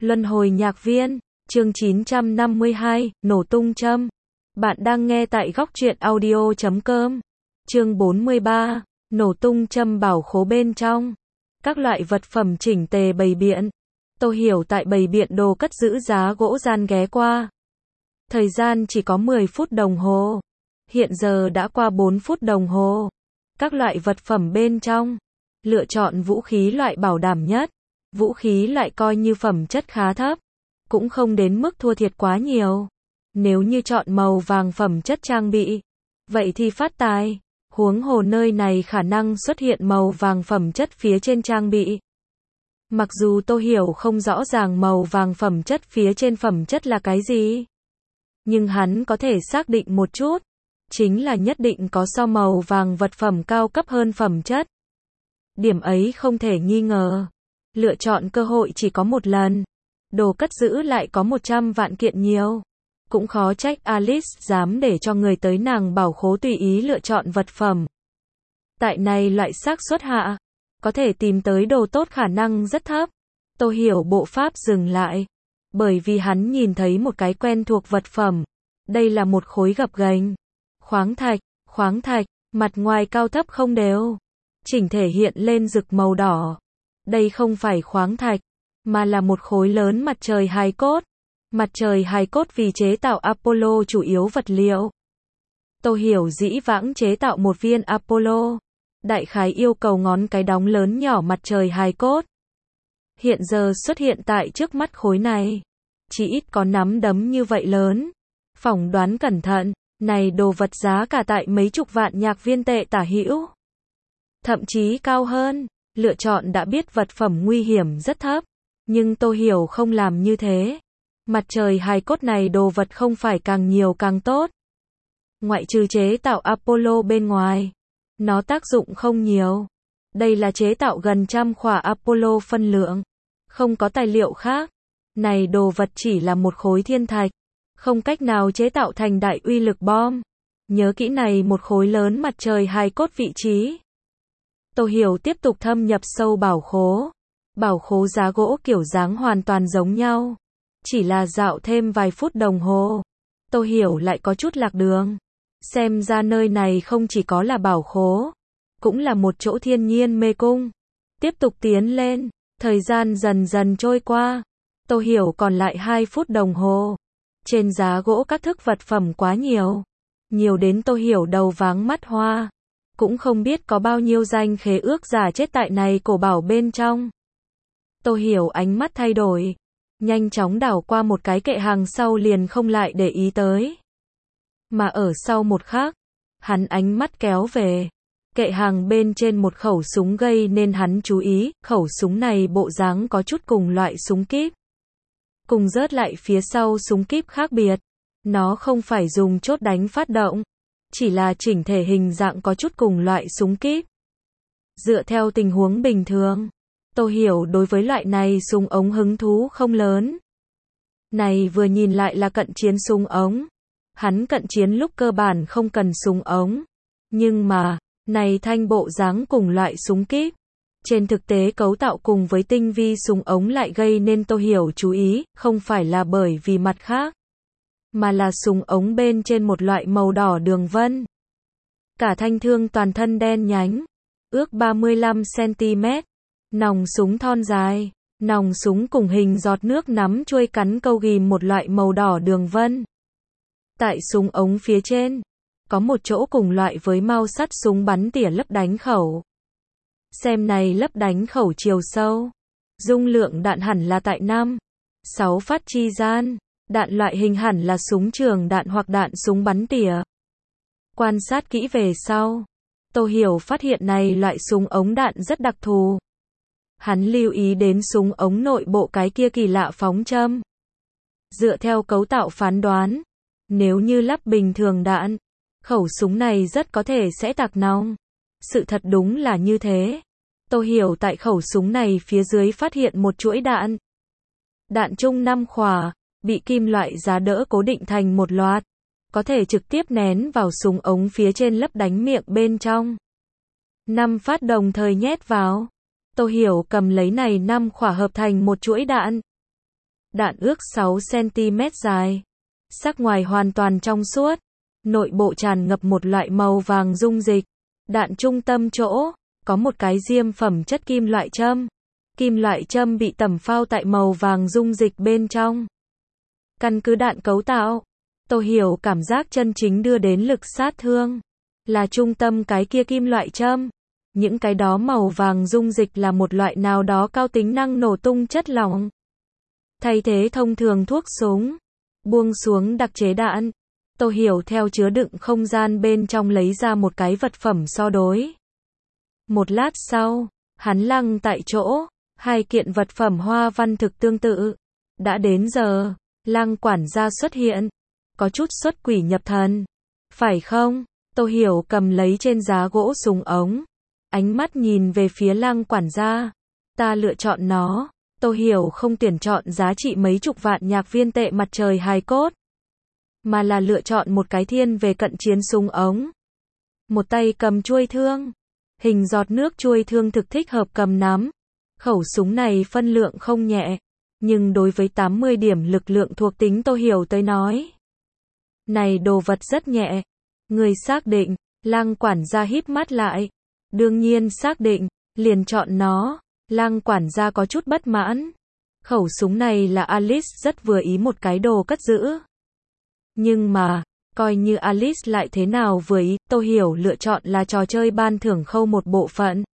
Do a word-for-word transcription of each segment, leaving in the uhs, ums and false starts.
Luân hồi nhạc viên, chương chín trăm năm mươi hai, nổ tung châm. Bạn đang nghe tại góc truyện audio chấm com. Chương bốn mươi ba, nổ tung châm bảo khố bên trong. Các loại vật phẩm chỉnh tề bày biện. Tô Hiểu tại bày biện đồ cất giữ giá gỗ gian ghé qua. Thời gian chỉ có mười phút đồng hồ. Hiện giờ đã qua bốn phút đồng hồ. Các loại vật phẩm bên trong. Lựa chọn vũ khí loại bảo đảm nhất. Vũ khí loại coi như phẩm chất khá thấp. Cũng không đến mức thua thiệt quá nhiều. Nếu như chọn màu vàng phẩm chất trang bị, vậy thì phát tài. Huống hồ nơi này khả năng xuất hiện màu vàng phẩm chất phía trên trang bị. Mặc dù Tô Hiểu không rõ ràng màu vàng phẩm chất phía trên phẩm chất là cái gì, nhưng hắn có thể xác định một chút, chính là nhất định có so màu vàng vật phẩm cao cấp hơn phẩm chất. Điểm ấy không thể nghi ngờ. Lựa chọn cơ hội chỉ có một lần. Đồ cất giữ lại có một trăm vạn kiện nhiều. Cũng khó trách Alice dám để cho người tới nàng bảo khố tùy ý lựa chọn vật phẩm. Tại này loại xác suất hạ, có thể tìm tới đồ tốt khả năng rất thấp. Tô Hiểu bộ pháp dừng lại. Bởi vì hắn nhìn thấy một cái quen thuộc vật phẩm. Đây là một khối gập ghềnh. Khoáng thạch, khoáng thạch, mặt ngoài cao thấp không đều. Chỉnh thể hiện lên rực màu đỏ. Đây không phải khoáng thạch, mà là một khối lớn mặt trời hài cốt. Mặt trời hài cốt vì chế tạo Apollo chủ yếu vật liệu. Tô Hiểu dĩ vãng chế tạo một viên Apollo. Đại khái yêu cầu ngón cái đóng lớn nhỏ mặt trời hài cốt. Hiện giờ xuất hiện tại trước mắt khối này. Chỉ ít có nắm đấm như vậy lớn. Phỏng đoán cẩn thận, này đồ vật giá cả tại mấy chục vạn nhạc viên tệ tả hữu. Thậm chí cao hơn. Lựa chọn đã biết vật phẩm nguy hiểm rất thấp. Nhưng Tô Hiểu không làm như thế. Mặt trời hài cốt này đồ vật không phải càng nhiều càng tốt. Ngoại trừ chế tạo Apollo bên ngoài, nó tác dụng không nhiều. Đây là chế tạo gần trăm khỏa Apollo phân lượng. Không có tài liệu khác. Này đồ vật chỉ là một khối thiên thạch. Không cách nào chế tạo thành đại uy lực bom. Nhớ kỹ này một khối lớn mặt trời hài cốt vị trí. Tô Hiểu tiếp tục thâm nhập sâu bảo khố. Bảo khố giá gỗ kiểu dáng hoàn toàn giống nhau. Chỉ là dạo thêm vài phút đồng hồ. Tô Hiểu lại có chút lạc đường. Xem ra nơi này không chỉ có là bảo khố, cũng là một chỗ thiên nhiên mê cung. Tiếp tục tiến lên. Thời gian dần dần trôi qua. Tô Hiểu còn lại hai phút đồng hồ. Trên giá gỗ các thức vật phẩm quá nhiều. Nhiều đến Tô Hiểu đầu váng mắt hoa. Cũng không biết có bao nhiêu danh khế ước giả chết tại này cổ bảo bên trong. Tô Hiểu ánh mắt thay đổi. Nhanh chóng đảo qua một cái kệ hàng sau liền không lại để ý tới. Mà ở sau một khắc, hắn ánh mắt kéo về. Kệ hàng bên trên một khẩu súng gây nên hắn chú ý. Khẩu súng này bộ dáng có chút cùng loại súng kíp. Cùng rớt lại phía sau súng kíp khác biệt. Nó không phải dùng chốt đánh phát động. Chỉ là chỉnh thể hình dạng có chút cùng loại súng kíp. Dựa theo tình huống bình thường, Tô Hiểu đối với loại này súng ống hứng thú không lớn. Này vừa nhìn lại là cận chiến súng ống. Hắn cận chiến lúc cơ bản không cần súng ống. Nhưng mà, này thanh bộ dáng cùng loại súng kíp. Trên thực tế cấu tạo cùng với tinh vi súng ống lại gây nên Tô Hiểu chú ý, không phải là bởi vì mặt khác. Mà là súng ống bên trên một loại màu đỏ đường vân. Cả thanh thương toàn thân đen nhánh. Ước ba mươi lăm xăng-ti-mét. Nòng súng thon dài. Nòng súng cùng hình giọt nước nắm chuôi cắn câu ghim một loại màu đỏ đường vân. Tại súng ống phía trên, có một chỗ cùng loại với mao sắt súng bắn tỉa lấp đánh khẩu. Xem này lấp đánh khẩu chiều sâu. Dung lượng đạn hẳn là tại năm, sáu phát chi gian. Đạn loại hình hẳn là súng trường đạn hoặc đạn súng bắn tỉa. Quan sát kỹ về sau, Tô Hiểu phát hiện này loại súng ống đạn rất đặc thù. Hắn lưu ý đến súng ống nội bộ cái kia kỳ lạ phóng châm. Dựa theo cấu tạo phán đoán, nếu như lắp bình thường đạn, khẩu súng này rất có thể sẽ tạc nòng. Sự thật đúng là như thế. Tô Hiểu tại khẩu súng này phía dưới phát hiện một chuỗi đạn. Đạn chung năm khỏa. Bị kim loại giá đỡ cố định thành một loạt. Có thể trực tiếp nén vào súng ống phía trên lấp đánh miệng bên trong. Năm phát đồng thời nhét vào. Tô Hiểu cầm lấy này năm khỏa hợp thành một chuỗi đạn. Đạn ước sáu xăng ti mét dài. Sắc ngoài hoàn toàn trong suốt. Nội bộ tràn ngập một loại màu vàng dung dịch. Đạn trung tâm chỗ, có một cái diêm phẩm chất kim loại châm. Kim loại châm bị tẩm phao tại màu vàng dung dịch bên trong. Căn cứ đạn cấu tạo, tôi hiểu cảm giác chân chính đưa đến lực sát thương là trung tâm cái kia kim loại châm. Những cái đó màu vàng dung dịch là một loại nào đó cao tính năng nổ tung chất lỏng. Thay thế thông thường thuốc súng. Buông xuống đặc chế đạn. Tôi hiểu theo chứa đựng không gian bên trong lấy ra một cái vật phẩm so đối. Một lát sau, hắn lăng tại chỗ, hai kiện vật phẩm hoa văn thực tương tự. Đã đến giờ, Lăng quản gia xuất hiện. Có chút xuất quỷ nhập thần. Phải không? Tôi hiểu cầm lấy trên giá gỗ súng ống. Ánh mắt nhìn về phía Lăng quản gia. Ta lựa chọn nó. Tôi hiểu không tuyển chọn giá trị mấy chục vạn nhạc viên tệ mặt trời hài cốt. Mà là lựa chọn một cái thiên về cận chiến súng ống. Một tay cầm chuôi thương. Hình giọt nước chuôi thương thực thích hợp cầm nắm. Khẩu súng này phân lượng không nhẹ. Nhưng đối với tám mươi điểm lực lượng thuộc tính tôi hiểu tới nói. Này đồ vật rất nhẹ. Người xác định. Lăng quản gia híp mắt lại. Đương nhiên xác định. Liền chọn nó. Lăng quản gia có chút bất mãn. Khẩu súng này là Alice rất vừa ý một cái đồ cất giữ. Nhưng mà, coi như Alice lại thế nào vừa ý, tôi hiểu lựa chọn là trò chơi ban thưởng khâu một bộ phận.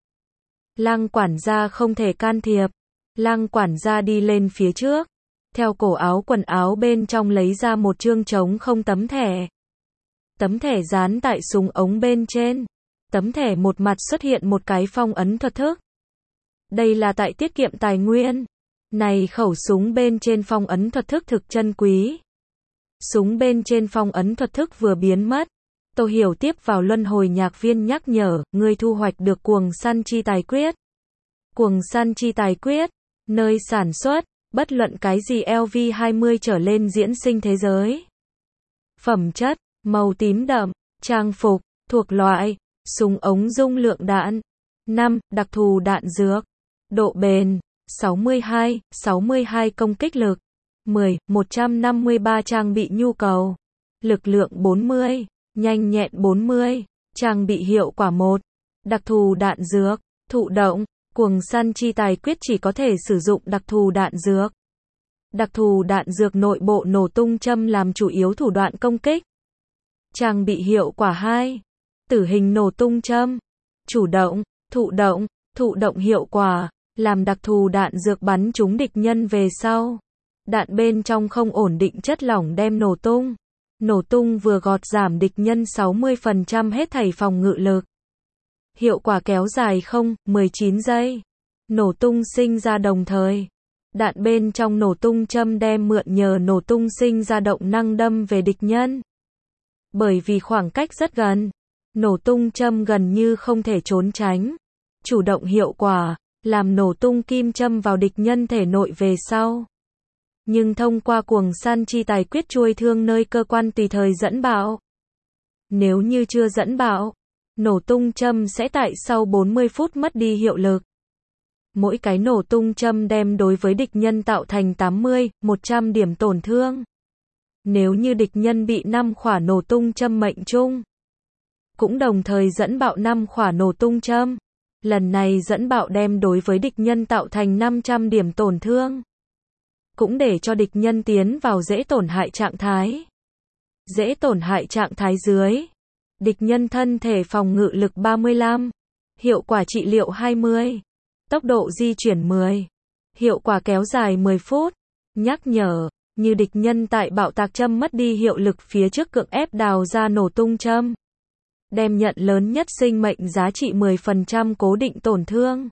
Lăng quản gia không thể can thiệp. Lăng quản gia đi lên phía trước. Theo cổ áo quần áo bên trong lấy ra một chương trống không tấm thẻ. Tấm thẻ dán tại súng ống bên trên. Tấm thẻ một mặt xuất hiện một cái phong ấn thuật thức. Đây là tại tiết kiệm tài nguyên. Này khẩu súng bên trên phong ấn thuật thức thực chân quý. Súng bên trên phong ấn thuật thức vừa biến mất. Tôi hiểu tiếp vào luân hồi nhạc viên nhắc nhở, ngươi thu hoạch được cuồng săn chi tài quyết. Cuồng săn chi tài quyết, nơi sản xuất, bất luận cái gì L V hai mươi trở lên diễn sinh thế giới. Phẩm chất, màu tím đậm, trang phục, thuộc loại, súng ống dung lượng đạn. năm. Đặc thù đạn dược. Độ bền, sáu mươi hai, sáu mươi hai công kích lực. mười, một trăm năm mươi ba trang bị nhu cầu. Lực lượng bốn mươi, nhanh nhẹn bốn mươi, trang bị hiệu quả một. Đặc thù đạn dược, thụ động, cuồng săn chi tài quyết chỉ có thể sử dụng đặc thù đạn dược. Đặc thù đạn dược nội bộ nổ tung châm làm chủ yếu thủ đoạn công kích. Trang bị hiệu quả hai. Tử hình nổ tung châm. Chủ động, thụ động, thụ động hiệu quả, làm đặc thù đạn dược bắn trúng địch nhân về sau. Đạn bên trong không ổn định chất lỏng đem nổ tung. Nổ tung vừa gọt giảm địch nhân sáu mươi phần trăm hết thảy phòng ngự lực. Hiệu quả kéo dài không, mười chín giây. Nổ tung sinh ra đồng thời. Đạn bên trong nổ tung châm đem mượn nhờ nổ tung sinh ra động năng đâm về địch nhân. Bởi vì khoảng cách rất gần, nổ tung châm gần như không thể trốn tránh. Chủ động hiệu quả, làm nổ tung kim châm vào địch nhân thể nội về sau. Nhưng thông qua cuồng săn chi tài quyết chuôi thương nơi cơ quan tùy thời dẫn bạo. Nếu như chưa dẫn bạo, nổ tung châm sẽ tại sau bốn mươi phút mất đi hiệu lực. Mỗi cái nổ tung châm đem đối với địch nhân tạo thành tám mươi, một trăm điểm tổn thương. Nếu như địch nhân bị năm khỏa nổ tung châm mệnh trung, cũng đồng thời dẫn bạo năm khỏa nổ tung châm. Lần này dẫn bạo đem đối với địch nhân tạo thành năm trăm điểm tổn thương. Cũng để cho địch nhân tiến vào dễ tổn hại trạng thái. Dễ tổn hại trạng thái dưới. Địch nhân thân thể phòng ngự lực ba mươi lăm. Hiệu quả trị liệu hai mươi. Tốc độ di chuyển mười. Hiệu quả kéo dài mười phút. Nhắc nhở, như địch nhân tại bạo tạc châm mất đi hiệu lực phía trước cưỡng ép đào ra nổ tung châm. Đem nhận lớn nhất sinh mệnh giá trị mười phần trăm cố định tổn thương.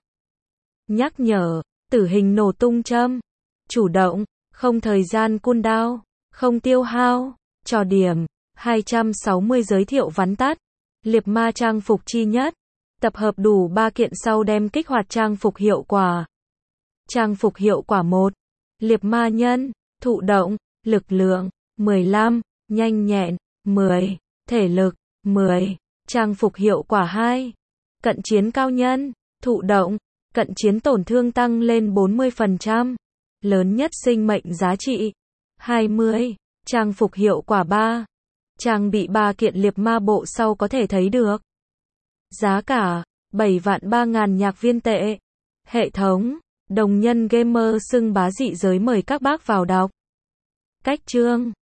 Nhắc nhở, tử hình nổ tung châm. Chủ động, không thời gian cooldown, không tiêu hao, trò điểm, hai trăm sáu mươi giới thiệu vắn tắt. Liệp ma trang phục chi nhất. Tập hợp đủ ba kiện sau đem kích hoạt trang phục hiệu quả. Trang phục hiệu quả một. Liệp ma nhân, thụ động, lực lượng, mười lăm, nhanh nhẹn, mười, thể lực, mười. Trang phục hiệu quả hai. Cận chiến cao nhân, thụ động, cận chiến tổn thương tăng lên bốn mươi phần trăm. lớn nhất sinh mệnh giá trị. hai mươi. Trang phục hiệu quả ba. Trang bị ba kiện liệp ma bộ sau có thể thấy được. Giá cả bảy vạn ba ngàn nhạc viên tệ. Hệ thống đồng nhân gamer xưng bá dị giới mời các bác vào đọc. Cách chương